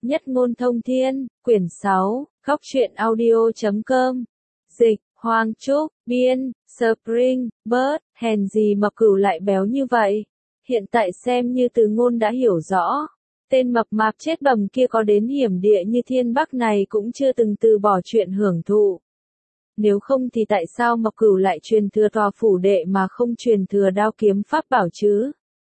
Nhất ngôn thông thiên, quyển 6, góc truyện audio.com. Dịch, Hoàng Trúc, biên, Spring, Bird, hèn gì mập cửu lại béo như vậy. Hiện tại xem như Từ Ngôn đã hiểu rõ. Tên mập mạp chết bầm kia có đến hiểm địa như Thiên Bắc này cũng chưa từng từ bỏ chuyện hưởng thụ. Nếu không thì tại sao mập cửu lại truyền thừa tòa phủ đệ mà không truyền thừa đao kiếm pháp bảo chứ?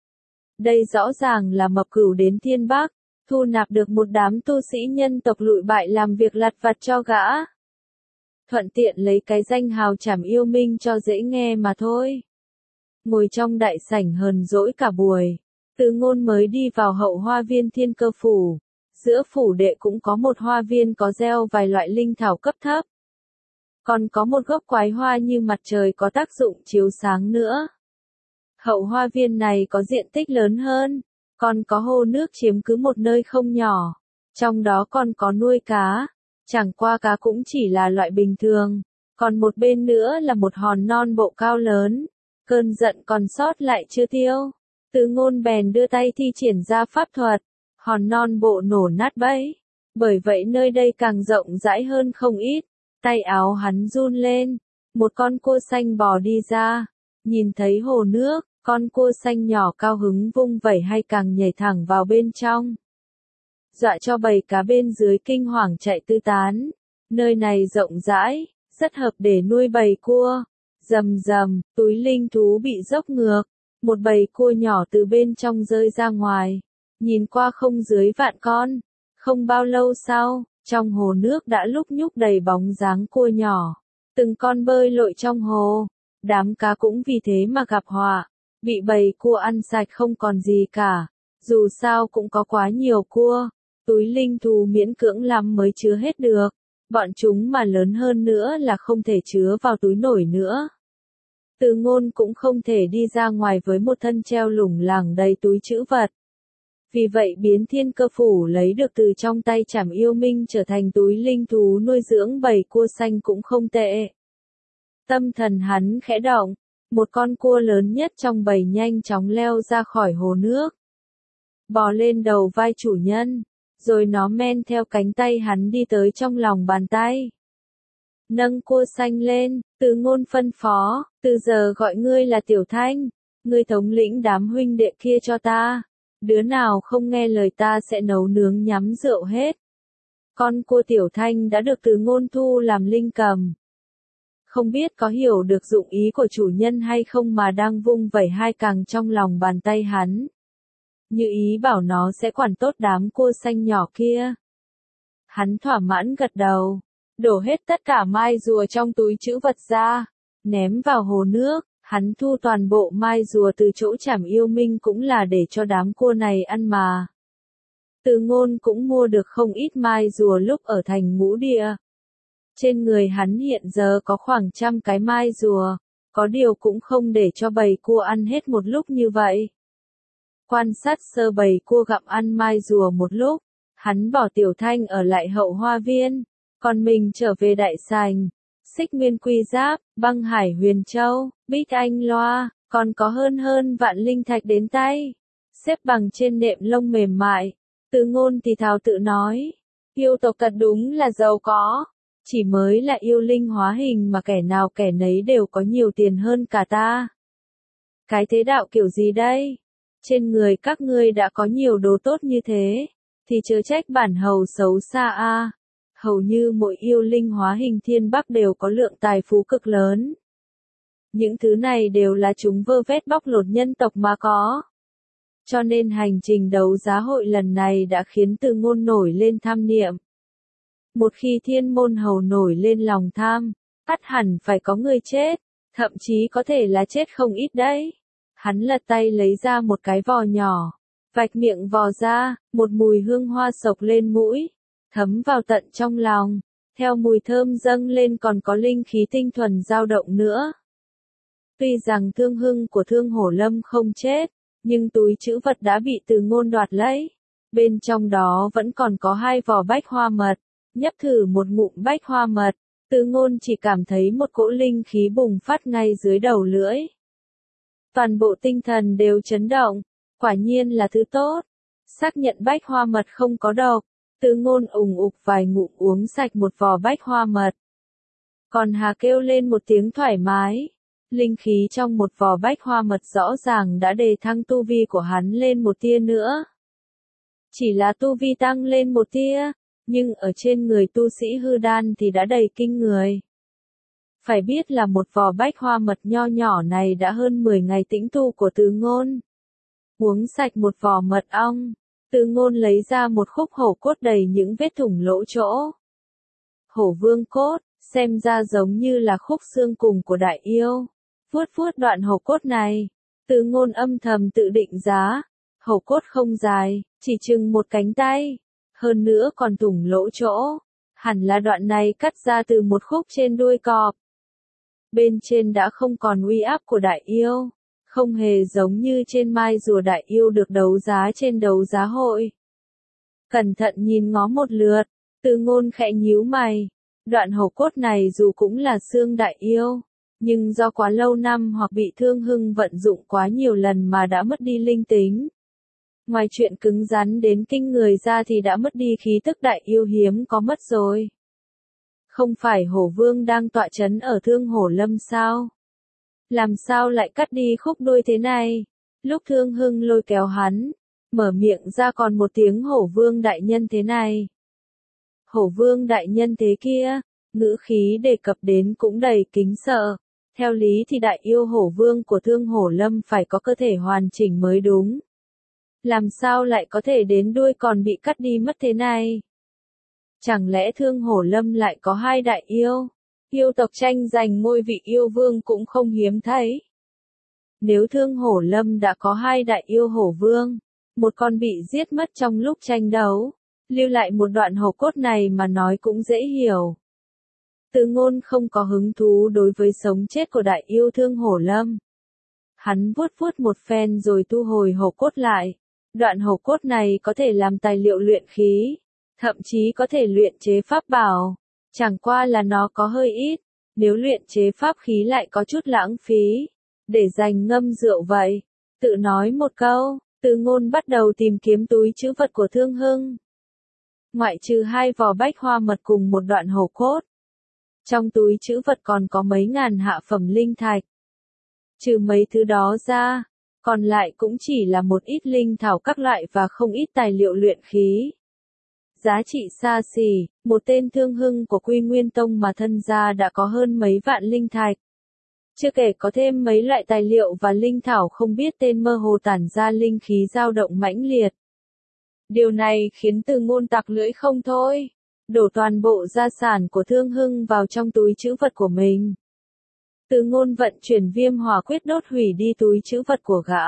Đây rõ ràng là mập cửu đến Thiên Bắc, thu nạp được một đám tu sĩ nhân tộc lụi bại làm việc lặt vặt cho gã. Thuận tiện lấy cái danh hào Trảm Yêu Minh cho dễ nghe mà thôi. Ngồi trong đại sảnh hờn dỗi cả buổi, Từ Ngôn mới đi vào hậu hoa viên Thiên Cơ phủ. Giữa phủ đệ cũng có một hoa viên có gieo vài loại linh thảo cấp thấp. Còn có một gốc quái hoa như mặt trời có tác dụng chiếu sáng nữa. Hậu hoa viên này có diện tích lớn hơn, còn có hồ nước chiếm cứ một nơi không nhỏ. Trong đó còn có nuôi cá, chẳng qua cá cũng chỉ là loại bình thường. Còn một bên nữa là một hòn non bộ cao lớn. Cơn giận còn sót lại chưa tiêu. Từ Ngôn bèn đưa tay thi triển ra pháp thuật. Hòn non bộ nổ nát bấy. Bởi vậy nơi đây càng rộng rãi hơn không ít. Tay áo hắn run lên. Một con cua xanh bò đi ra. Nhìn thấy hồ nước, con cua xanh nhỏ cao hứng vung vẩy hay càng nhảy thẳng vào bên trong. Dọa cho bầy cá bên dưới kinh hoàng chạy tứ tán. Nơi này rộng rãi, rất hợp để nuôi bầy cua. Rầm rầm, túi linh thú bị dốc ngược. Một bầy cua nhỏ từ bên trong rơi ra ngoài. Nhìn qua không dưới vạn con. Không bao lâu sau, trong hồ nước đã lúc nhúc đầy bóng dáng cua nhỏ. Từng con bơi lội trong hồ. Đám cá cũng vì thế mà gặp họa. Bị bầy cua ăn sạch không còn gì cả. Dù sao cũng có quá nhiều cua. Túi linh thú miễn cưỡng lắm mới chứa hết được. Bọn chúng mà lớn hơn nữa là không thể chứa vào túi nổi nữa. Từ Ngôn cũng không thể đi ra ngoài với một thân treo lủng lẳng đầy túi trữ vật. Vì vậy biến Thiên Cơ phủ lấy được từ trong tay Trảm Yêu Minh trở thành túi linh thú nuôi dưỡng bầy cua xanh cũng không tệ. Tâm thần hắn khẽ động, một con cua lớn nhất trong bầy nhanh chóng leo ra khỏi hồ nước. Bò lên đầu vai chủ nhân, rồi nó men theo cánh tay hắn đi tới trong lòng bàn tay. Nâng cua xanh lên, Từ Ngôn phân phó, từ giờ gọi ngươi là Tiểu Thanh, ngươi thống lĩnh đám huynh đệ kia cho ta. Đứa nào không nghe lời ta sẽ nấu nướng nhắm rượu hết. Con cua Tiểu Thanh đã được Từ Ngôn thu làm linh cầm. Không biết có hiểu được dụng ý của chủ nhân hay không mà đang vung vẩy hai càng trong lòng bàn tay hắn. Như ý bảo nó sẽ quản tốt đám cua xanh nhỏ kia. Hắn thỏa mãn gật đầu, đổ hết tất cả mai rùa trong túi trữ vật ra, ném vào hồ nước. Hắn thu toàn bộ mai rùa từ chỗ Trảm Yêu Minh cũng là để cho đám cua này ăn mà. Từ Ngôn cũng mua được không ít mai rùa lúc ở thành Ngũ Địa. Trên người hắn hiện giờ có khoảng 100 cái mai rùa, có điều cũng không để cho bầy cua ăn hết một lúc như vậy. Quan sát sơ bầy cua gặm ăn mai rùa một lúc, hắn bỏ Tiểu Thanh ở lại hậu hoa viên, còn mình trở về đại sảnh. Xích Nguyên Quy Giáp, Băng Hải Huyền Châu, Bích Anh Loa, còn có hơn vạn linh thạch đến tay. Xếp bằng trên nệm lông mềm mại, Từ Ngôn thì thào tự nói, yêu tộc thật đúng là giàu có. Chỉ mới là yêu linh hóa hình mà kẻ nào kẻ nấy đều có nhiều tiền hơn cả ta. Cái thế đạo kiểu gì đây? Trên người các ngươi đã có nhiều đồ tốt như thế, thì chớ trách bản hầu xấu xa a. Hầu như mỗi yêu linh hóa hình Thiên Bắc đều có lượng tài phú cực lớn. Những thứ này đều là chúng vơ vét bóc lột nhân tộc mà có. Cho nên hành trình đấu giá hội lần này đã khiến Từ Ngôn nổi lên tham niệm. Một khi Thiên Môn Hầu nổi lên lòng tham, ắt hẳn phải có người chết, thậm chí có thể là chết không ít đấy. Hắn lật tay lấy ra một cái vò nhỏ, vạch miệng vò ra, một mùi hương hoa xộc lên mũi, thấm vào tận trong lòng, theo mùi thơm dâng lên còn có linh khí tinh thuần dao động nữa. Tuy rằng thương hưng của Thương Hổ Lâm không chết, nhưng túi trữ vật đã bị Từ Ngôn đoạt lấy. Bên trong đó vẫn còn có 2 vỏ bách hoa mật. Nhấp thử một ngụm bách hoa mật, Từ Ngôn chỉ cảm thấy một cỗ linh khí bùng phát ngay dưới đầu lưỡi. Toàn bộ tinh thần đều chấn động, quả nhiên là thứ tốt. Xác nhận bách hoa mật không có độc, Từ Ngôn ùng ục vài ngụm uống sạch một vò bách hoa mật. Còn Hà kêu lên một tiếng thoải mái. Linh khí trong một vò bách hoa mật rõ ràng đã đề thăng tu vi của hắn lên một tia nữa. Chỉ là tu vi tăng lên một tia, nhưng ở trên người tu sĩ hư đan thì đã đầy kinh người. Phải biết là một vò bách hoa mật nho nhỏ này đã hơn 10 ngày tĩnh tu của Từ Ngôn. Uống sạch một vò mật ong, Từ Ngôn lấy ra một khúc hổ cốt đầy những vết thủng lỗ chỗ. Hổ vương cốt, xem ra giống như là khúc xương cùng của đại yêu. Vuốt vuốt đoạn hổ cốt này, Từ Ngôn âm thầm tự định giá. Hổ cốt không dài, chỉ chừng một cánh tay. Hơn nữa còn thủng lỗ chỗ. Hẳn là đoạn này cắt ra từ một khúc trên đuôi cọp. Bên trên đã không còn uy áp của đại yêu. Không hề giống như trên mai rùa đại yêu được đấu giá trên đấu giá hội. Cẩn thận nhìn ngó một lượt, Từ Ngôn khẽ nhíu mày. Đoạn hổ cốt này dù cũng là xương đại yêu, nhưng do quá lâu năm hoặc bị Thương Hưng vận dụng quá nhiều lần mà đã mất đi linh tính. Ngoài chuyện cứng rắn đến kinh người ra thì đã mất đi khí tức đại yêu hiếm có mất rồi. Không phải hổ vương đang tọa trấn ở Thương Hổ Lâm sao? Làm sao lại cắt đi khúc đuôi thế này? Lúc Thương Hưng lôi kéo hắn, mở miệng ra còn một tiếng hổ vương đại nhân thế này. Hổ vương đại nhân thế kia, ngữ khí đề cập đến cũng đầy kính sợ. Theo lý thì đại yêu hổ vương của Thương Hổ Lâm phải có cơ thể hoàn chỉnh mới đúng. Làm sao lại có thể đến đuôi còn bị cắt đi mất thế này? Chẳng lẽ Thương Hổ Lâm lại có hai đại yêu? Yêu tộc tranh giành ngôi vị yêu vương cũng không hiếm thấy. Nếu Thương Hổ Lâm đã có hai đại yêu hổ vương, một con bị giết mất trong lúc tranh đấu, lưu lại một đoạn hổ cốt này mà nói cũng dễ hiểu. Từ Ngôn không có hứng thú đối với sống chết của đại yêu Thương Hổ Lâm. Hắn vuốt vuốt một phen rồi thu hồi hổ cốt lại. Đoạn hổ cốt này có thể làm tài liệu luyện khí, thậm chí có thể luyện chế pháp bảo. Chẳng qua là nó có hơi ít, nếu luyện chế pháp khí lại có chút lãng phí, để dành ngâm rượu vậy. Tự nói một câu, Từ Ngôn bắt đầu tìm kiếm túi trữ vật của Thương Hưng. Ngoại trừ hai vò bách hoa mật cùng một đoạn hổ cốt, trong túi trữ vật còn có mấy ngàn hạ phẩm linh thạch. Trừ mấy thứ đó ra, còn lại cũng chỉ là một ít linh thảo các loại và không ít tài liệu luyện khí. Giá trị xa xỉ, một tên Thương Hưng của Quy Nguyên Tông mà thân gia đã có hơn mấy vạn linh thạch. Chưa kể có thêm mấy loại tài liệu và linh thảo không biết tên mơ hồ tản ra linh khí dao động mãnh liệt. Điều này khiến Từ Ngôn tặc lưỡi không thôi, đổ toàn bộ gia sản của Thương Hưng vào trong túi trữ vật của mình. Từ Ngôn vận chuyển Viêm Hỏa Quyết đốt hủy đi túi trữ vật của gã.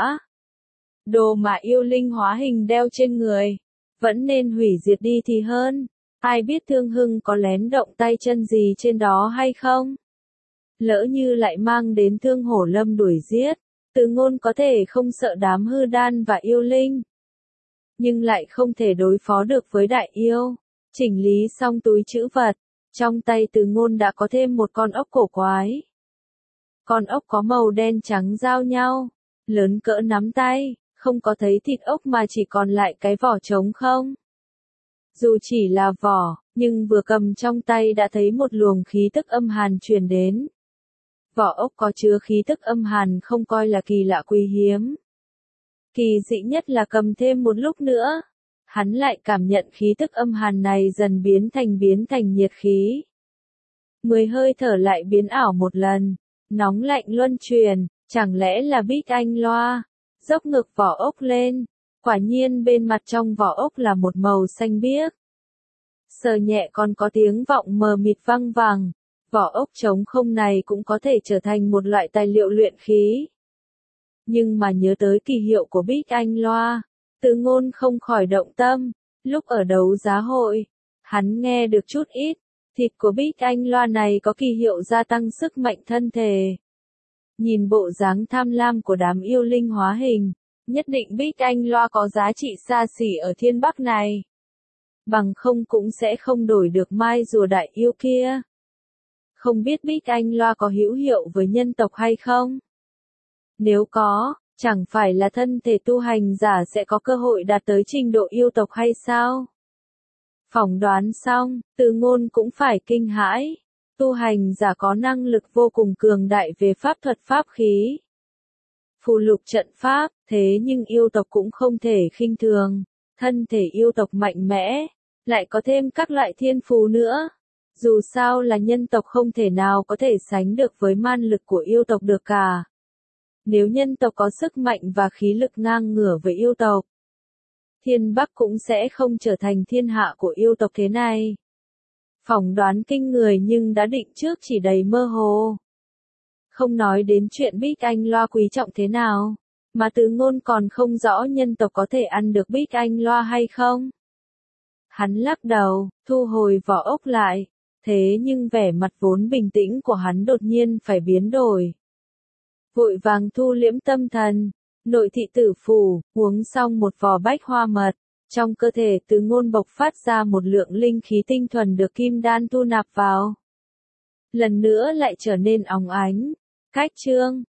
Đồ mà yêu linh hóa hình đeo trên người, vẫn nên hủy diệt đi thì hơn. Ai biết Thương Hưng có lén động tay chân gì trên đó hay không? Lỡ như lại mang đến Thương Hổ Lâm đuổi giết, Từ Ngôn có thể không sợ đám hư đan và yêu linh, nhưng lại không thể đối phó được với đại yêu. Chỉnh lý xong túi trữ vật, trong tay Từ Ngôn đã có thêm một con ốc cổ quái. Con ốc có màu đen trắng giao nhau, lớn cỡ nắm tay, không có thấy thịt ốc mà chỉ còn lại cái vỏ trống không. Dù chỉ là vỏ, nhưng vừa cầm trong tay đã thấy một luồng khí tức âm hàn truyền đến. Vỏ ốc có chứa khí tức âm hàn không coi là kỳ lạ quý hiếm. Kỳ dị nhất là cầm thêm một lúc nữa, hắn lại cảm nhận khí tức âm hàn này dần biến thành nhiệt khí. 10 hơi thở lại biến ảo một lần, nóng lạnh luân truyền, chẳng lẽ là Bích Anh Loa? Dốc ngực vỏ ốc lên, quả nhiên bên mặt trong vỏ ốc là một màu xanh biếc. Sờ nhẹ còn có tiếng vọng mờ mịt vang vẳng, vỏ ốc trống không này cũng có thể trở thành một loại tài liệu luyện khí. Nhưng mà nhớ tới kỳ hiệu của Bích Anh Loa, Từ Ngôn không khỏi động tâm. Lúc ở đấu giá hội, hắn nghe được chút ít, thịt của Bích Anh Loa này có kỳ hiệu gia tăng sức mạnh thân thể. Nhìn bộ dáng tham lam của đám yêu linh hóa hình, nhất định Bích Anh Loa có giá trị xa xỉ ở Thiên Bắc này. Bằng không cũng sẽ không đổi được mai rùa đại yêu kia. Không biết Bích Anh Loa có hữu hiệu với nhân tộc hay không? Nếu có, chẳng phải là thân thể tu hành giả sẽ có cơ hội đạt tới trình độ yêu tộc hay sao? Phỏng đoán xong, Từ Ngôn cũng phải kinh hãi. Tu hành giả có năng lực vô cùng cường đại về pháp thuật pháp khí, phù lục trận pháp, thế nhưng yêu tộc cũng không thể khinh thường. Thân thể yêu tộc mạnh mẽ, lại có thêm các loại thiên phú nữa. Dù sao là nhân tộc không thể nào có thể sánh được với man lực của yêu tộc được cả. Nếu nhân tộc có sức mạnh và khí lực ngang ngửa với yêu tộc, Thiên Bắc cũng sẽ không trở thành thiên hạ của yêu tộc thế này. Phỏng đoán kinh người nhưng đã định trước chỉ đầy mơ hồ. Không nói đến chuyện Bích Anh Loa quý trọng thế nào, mà Từ Ngôn còn không rõ nhân tộc có thể ăn được Bích Anh Loa hay không. Hắn lắc đầu, thu hồi vỏ ốc lại, thế nhưng vẻ mặt vốn bình tĩnh của hắn đột nhiên phải biến đổi. Vội vàng thu liễm tâm thần, nội thị tử phủ, uống xong một vò bách hoa mật, trong cơ thể Từ Ngôn bộc phát ra một lượng linh khí tinh thuần được kim đan thu nạp vào. Lần nữa lại trở nên óng ánh, cách chương.